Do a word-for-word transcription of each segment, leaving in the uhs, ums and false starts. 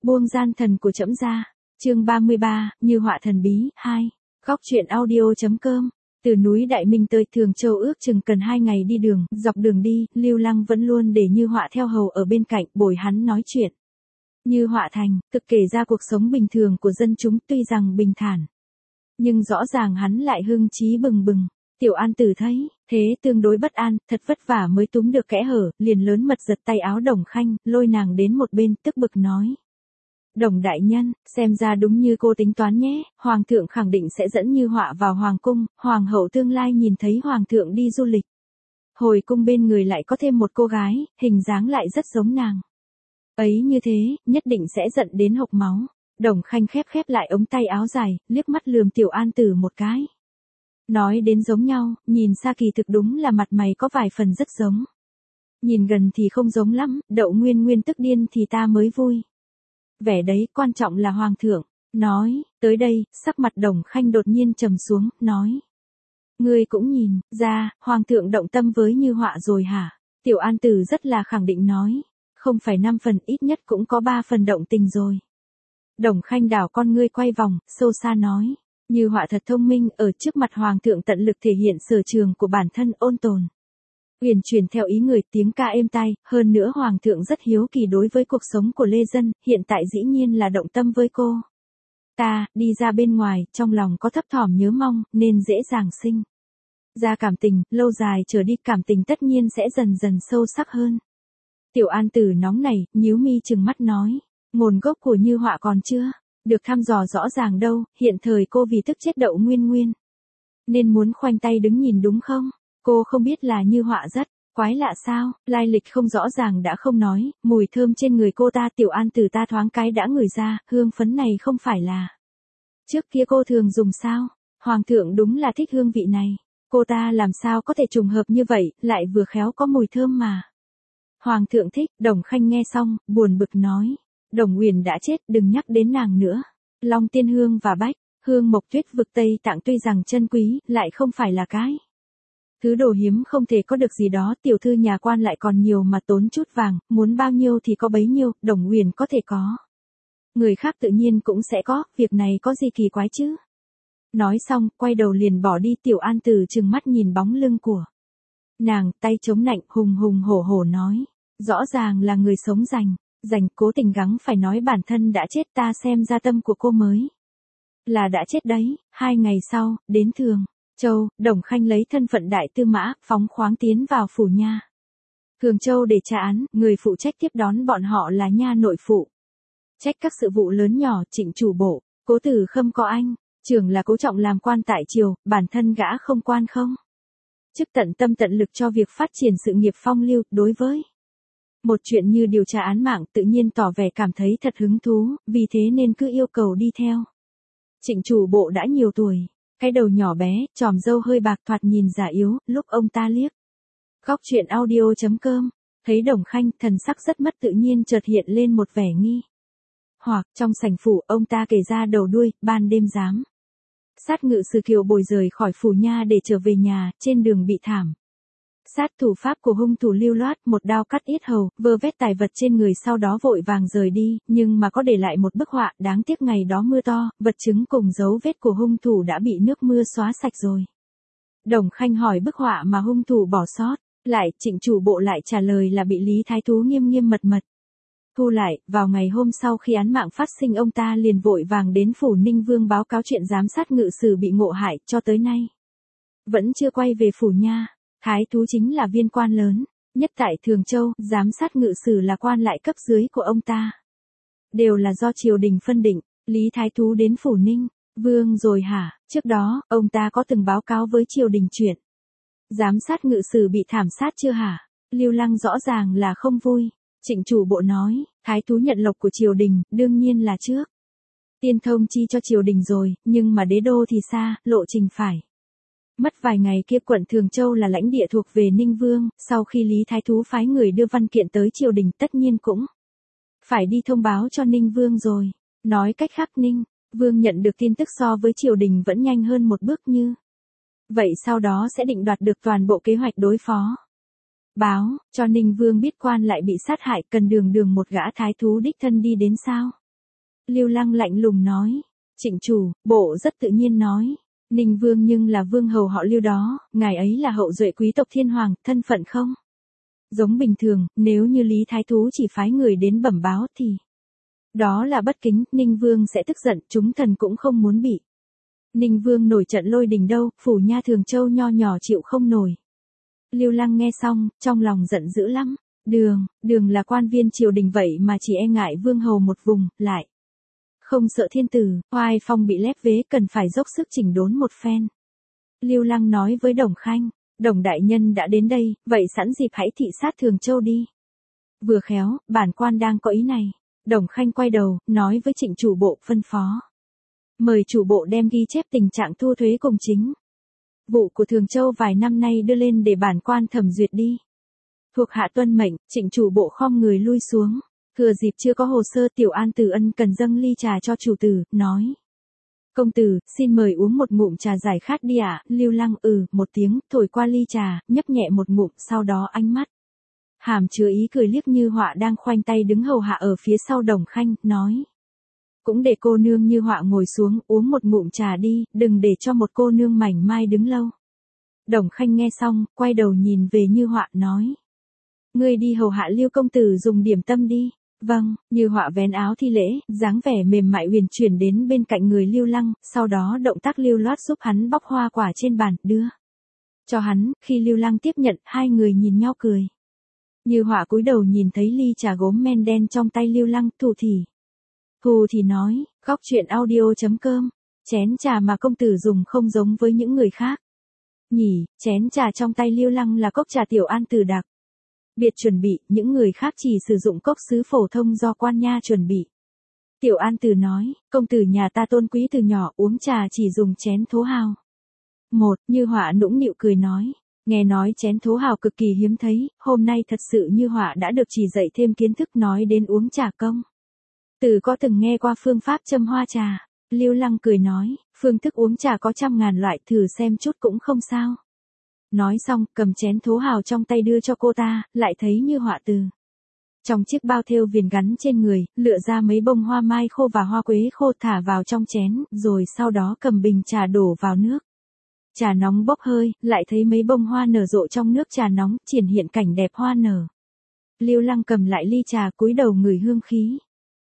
Buông gian thần của trẫm ra. Chương ba mươi ba, Như họa thần bí, hai. Góc truyện audio.com. Từ núi Đại Minh tới Thường Châu ước chừng cần hai ngày đi đường, dọc đường đi, Lưu Lăng vẫn luôn để Như họa theo hầu ở bên cạnh, bồi hắn nói chuyện. Như họa thành, thực kể ra cuộc sống bình thường của dân chúng tuy rằng bình thản. Nhưng rõ ràng hắn lại hưng trí bừng bừng. Tiểu An Tử thấy, thế tương đối bất an, thật vất vả mới túm được kẽ hở, liền lớn mật giật tay áo Đồng Khanh, lôi nàng đến một bên, tức bực nói. Đồng đại nhân, xem ra đúng như cô tính toán nhé, Hoàng thượng khẳng định sẽ dẫn Như họa vào Hoàng cung, Hoàng hậu tương lai nhìn thấy Hoàng thượng đi du lịch. Hồi cung bên người lại có thêm một cô gái, hình dáng lại rất giống nàng. Ấy như thế, nhất định sẽ giận đến hộc máu. Đồng Khanh khép khép lại ống tay áo dài, liếc mắt lườm Tiểu An Tử một cái. Nói đến giống nhau, nhìn xa kỳ thực đúng là mặt mày có vài phần rất giống. Nhìn gần thì không giống lắm, Đậu Nguyên Nguyên tức điên thì ta mới vui. Vẻ đấy quan trọng là Hoàng thượng. Nói, tới đây, sắc mặt Đồng Khanh đột nhiên trầm xuống, nói. Ngươi cũng nhìn, ra, Hoàng thượng động tâm với Như họa rồi hả? Tiểu An Tử rất là khẳng định nói. Không phải năm phần, ít nhất cũng có ba phần động tình rồi. Đồng Khanh đảo con ngươi quay vòng, sâu xa nói. Như họa thật thông minh, ở trước mặt Hoàng thượng tận lực thể hiện sở trường của bản thân ôn tồn. Uyển chuyển theo ý người, tiếng ca êm tai, hơn nữa Hoàng thượng rất hiếu kỳ đối với cuộc sống của Lê Dân, hiện tại dĩ nhiên là động tâm với cô. Ta, đi ra bên ngoài, trong lòng có thấp thỏm nhớ mong, nên dễ dàng sinh ra cảm tình, lâu dài trở đi cảm tình tất nhiên sẽ dần dần sâu sắc hơn. Tiểu An Tử nóng này, nhíu mi trừng mắt nói, nguồn gốc của Như họa còn chưa được thăm dò rõ ràng đâu, hiện thời cô vì tức chết Đậu Nguyên Nguyên nên muốn khoanh tay đứng nhìn đúng không? Cô không biết là Như họa rất quái lạ sao, lai lịch không rõ ràng đã không nói, mùi thơm trên người cô ta. Tiểu An Tử ta thoáng cái đã ngửi ra, hương phấn này không phải là trước kia cô thường dùng sao? Hoàng thượng đúng là thích hương vị này, cô ta làm sao có thể trùng hợp như vậy, lại vừa khéo có mùi thơm mà. Hoàng thượng thích. Đồng Khanh nghe xong, buồn bực nói. Đồng Uyển đã chết, đừng nhắc đến nàng nữa. Long Tiên Hương và Bách Hương Mộc Tuyết vực Tây Tạng tuy rằng chân quý, lại không phải là cái thứ đồ hiếm không thể có được gì đó. Tiểu thư nhà quan lại còn nhiều mà tốn chút vàng, muốn bao nhiêu thì có bấy nhiêu, Đồng Uyển có thể có. Người khác tự nhiên cũng sẽ có, việc này có gì kỳ quái chứ? Nói xong, quay đầu liền bỏ đi. Tiểu An Tử trừng mắt nhìn bóng lưng của nàng, tay chống nạnh, hùng hùng hổ hổ nói. Rõ ràng là người sống rành, rành cố tình gắng phải nói bản thân đã chết, ta xem ra tâm của cô mới là đã chết đấy. Hai ngày sau, đến Thường Châu, Đồng Khanh lấy thân phận đại tư mã, phóng khoáng tiến vào phủ nha Thường Châu để tra án, người phụ trách tiếp đón bọn họ là nha nội phụ. Trách các sự vụ lớn nhỏ, Trịnh chủ bộ, Cố Tử Khâm có anh, trưởng là Cố Trọng làm quan tại triều, bản thân gã không quan không chức tận tâm tận lực cho việc phát triển sự nghiệp phong lưu. Đối với một chuyện như điều tra án mạng tự nhiên tỏ vẻ cảm thấy thật hứng thú, vì thế nên cứ yêu cầu đi theo. Trịnh chủ bộ đã nhiều tuổi, cái đầu nhỏ bé, chòm râu hơi bạc thoạt nhìn già yếu, lúc ông ta liếc. Góc truyện audio.com, thấy Đồng Khanh, thần sắc rất mất tự nhiên chợt hiện lên một vẻ nghi. Hoặc, trong sảnh phủ, ông ta kể ra đầu đuôi, ban đêm giám sát ngự sử Kiều Bồi rời khỏi phủ nha để trở về nhà, trên đường bị thảm sát thủ pháp của hung thủ lưu loát, một đao cắt yết hầu, vơ vét tài vật trên người, sau đó vội vàng rời đi, nhưng mà có để lại một bức họa. Đáng tiếc ngày đó mưa to, vật chứng cùng dấu vết của hung thủ đã bị nước mưa xóa sạch rồi. Đồng Khanh hỏi bức họa mà hung thủ bỏ sót lại, Trịnh chủ bộ lại trả lời là bị Lý Thái Thú nghiêm nghiêm mật mật thu lại. Vào ngày hôm sau khi án mạng phát sinh, ông ta liền vội vàng đến phủ Ninh Vương báo cáo chuyện giám sát ngự sử bị ngộ hại, cho tới nay vẫn chưa quay về phủ nha. Thái Thú chính là viên quan lớn nhất tại Thường Châu, giám sát ngự sử là quan lại cấp dưới của ông ta, đều là do triều đình phân định. Lý Thái Thú đến phủ Ninh Vương rồi hả? Trước đó, ông ta có từng báo cáo với triều đình chuyện giám sát ngự sử bị thảm sát chưa hả? Lưu Lăng rõ ràng là không vui. Trịnh chủ bộ nói, Thái Thú nhận lộc của triều đình, đương nhiên là trước tiên thông chi cho triều đình rồi, nhưng mà đế đô thì xa, lộ trình phải mất vài ngày. Kia quận Thường Châu là lãnh địa thuộc về Ninh Vương, sau khi Lý Thái Thú phái người đưa văn kiện tới triều đình, tất nhiên cũng phải đi thông báo cho Ninh Vương rồi. Nói cách khác, Ninh Vương nhận được tin tức so với triều đình vẫn nhanh hơn một bước, như vậy sau đó sẽ định đoạt được toàn bộ kế hoạch đối phó. Báo cho Ninh Vương biết quan lại bị sát hại, cần đường đường một gã thái thú đích thân đi đến sao? Lưu Lăng lạnh lùng nói. Trịnh chủ, bộ rất tự nhiên nói. Ninh Vương nhưng là vương hầu họ Lưu đó, ngài ấy là hậu duệ quý tộc thiên hoàng, thân phận không? Giống bình thường, nếu như Lý Thái Thú chỉ phái người đến bẩm báo thì... Đó là bất kính, Ninh Vương sẽ tức giận, chúng thần cũng không muốn bị. Ninh Vương nổi trận lôi đình đâu, phủ nha Thường Châu nho nhỏ chịu không nổi. Lưu Lăng nghe xong, trong lòng giận dữ lắm. Đường, đường là quan viên triều đình vậy mà chỉ e ngại vương hầu một vùng, lại. Không sợ thiên tử, oai phong bị lép vế cần phải dốc sức chỉnh đốn một phen. Lưu Lăng nói với Đồng Khanh, Đồng đại nhân đã đến đây, vậy sẵn dịp hãy thị sát Thường Châu đi. Vừa khéo, bản quan đang có ý này. Đồng Khanh quay đầu, nói với Trịnh chủ bộ phân phó. Mời chủ bộ đem ghi chép tình trạng thu thuế cùng chính vụ của Thường Châu vài năm nay đưa lên để bản quan thẩm duyệt đi. Thuộc hạ tuân mệnh, Trịnh chủ bộ khom người lui xuống. Thừa dịp chưa có hồ sơ, Tiểu An Tử Ân cần dâng ly trà cho chủ tử, nói. Công tử, xin mời uống một ngụm trà giải khát đi ạ. Lưu Lăng ừ, một tiếng, thổi qua ly trà, nhấp nhẹ một ngụm, sau đó ánh mắt. Hàm chứa ý cười liếc Như Họa đang khoanh tay đứng hầu hạ ở phía sau Đồng Khanh, nói. Cũng để cô nương Như Họa ngồi xuống, uống một ngụm trà đi, đừng để cho một cô nương mảnh mai đứng lâu. Đồng Khanh nghe xong, quay đầu nhìn về Như Họa, nói. Ngươi đi hầu hạ Lưu công tử dùng điểm tâm đi. Vâng, Như Họa vén áo thi lễ, dáng vẻ mềm mại huyền chuyển đến bên cạnh người Lưu Lăng, sau đó động tác lưu loát giúp hắn bóc hoa quả trên bàn, đưa cho hắn. Khi Lưu Lăng tiếp nhận, hai người nhìn nhau cười. Như Họa cúi đầu nhìn thấy ly trà gốm men đen trong tay Lưu Lăng, thủ thì. Hù thì nói, góc chuyện audio chấm com, chén trà mà công tử dùng không giống với những người khác. Nhỉ, chén trà trong tay Lưu Lăng là cốc trà Tiểu An Tử đặc biệt chuẩn bị, những người khác chỉ sử dụng cốc sứ phổ thông do quan nha chuẩn bị. Tiểu An Tử nói, công tử nhà ta tôn quý từ nhỏ, uống trà chỉ dùng chén thố hào. Một, Như Họa nũng nịu cười nói, nghe nói chén thố hào cực kỳ hiếm thấy, hôm nay thật sự Như Họa đã được chỉ dạy thêm kiến thức. Nói đến uống trà công tử có từng nghe qua phương pháp châm hoa trà? Lưu Lăng cười nói, phương thức uống trà có trăm ngàn loại, thử xem chút cũng không sao. Nói xong, cầm chén thố hào trong tay đưa cho cô ta, lại thấy Như Họa từ trong chiếc bao thêu viền gắn trên người, lựa ra mấy bông hoa mai khô và hoa quế khô thả vào trong chén, rồi sau đó cầm bình trà đổ vào nước. Trà nóng bốc hơi, lại thấy mấy bông hoa nở rộ trong nước trà nóng, triển hiện cảnh đẹp hoa nở. Lưu Lăng cầm lại ly trà, cúi đầu ngửi hương khí.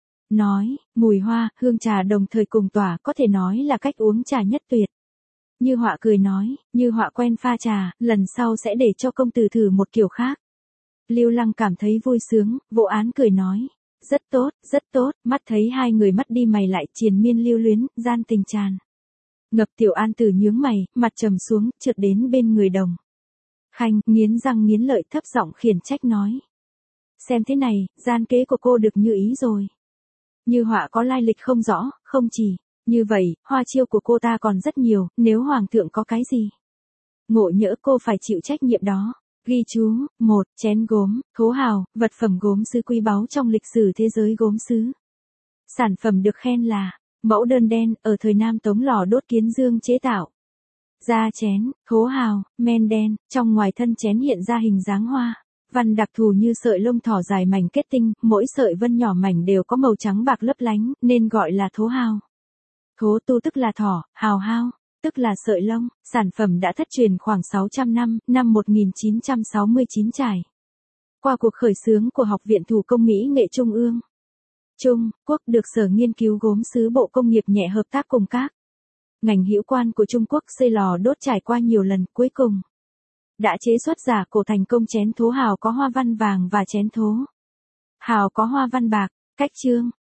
Nói, mùi hoa, hương trà đồng thời cùng tỏa, có thể nói là cách uống trà nhất tuyệt. Như Họa cười nói, Như Họa quen pha trà, lần sau sẽ để cho công tử thử một kiểu khác. Lưu Lăng cảm thấy vui sướng, vỗ án cười nói, rất tốt, rất tốt. Mắt thấy hai người mắt đi mày lại, triền miên lưu luyến, gian tình tràn ngập. Tiểu An Tử nhướng mày, mặt trầm xuống, trượt đến bên người Đồng Khanh, nghiến răng nghiến lợi, thấp giọng khiển trách nói. Xem thế này, gian kế của cô được như ý rồi. Như Họa có lai lịch không rõ, không chỉ như vậy, hoa chiêu của cô ta còn rất nhiều, nếu hoàng thượng có cái gì ngộ nhỡ, cô phải chịu trách nhiệm đó. Ghi chú, một, chén gốm, thố hào, vật phẩm gốm sứ quý báu trong lịch sử thế giới gốm sứ. Sản phẩm được khen là mẫu đơn đen, ở thời Nam Tống lò đốt kiến dương chế tạo ra chén, thố hào, men đen, trong ngoài thân chén hiện ra hình dáng hoa văn đặc thù như sợi lông thỏ dài mảnh kết tinh, mỗi sợi vân nhỏ mảnh đều có màu trắng bạc lấp lánh, nên gọi là thố hào. Thố tu tức là thỏ, hào hao tức là sợi lông. Sản phẩm đã thất truyền khoảng sáu trăm năm, năm một nghìn chín trăm sáu mươi chín trải qua cuộc khởi xướng của Học viện Thủ công Mỹ nghệ Trung ương Trung Quốc, được Sở Nghiên cứu Gốm sứ Bộ Công nghiệp nhẹ hợp tác cùng các ngành hữu quan của Trung Quốc xây lò đốt trải qua nhiều lần, cuối cùng đã chế xuất giả cổ thành công chén thố hào có hoa văn vàng và chén thố hào có hoa văn bạc. Cách chương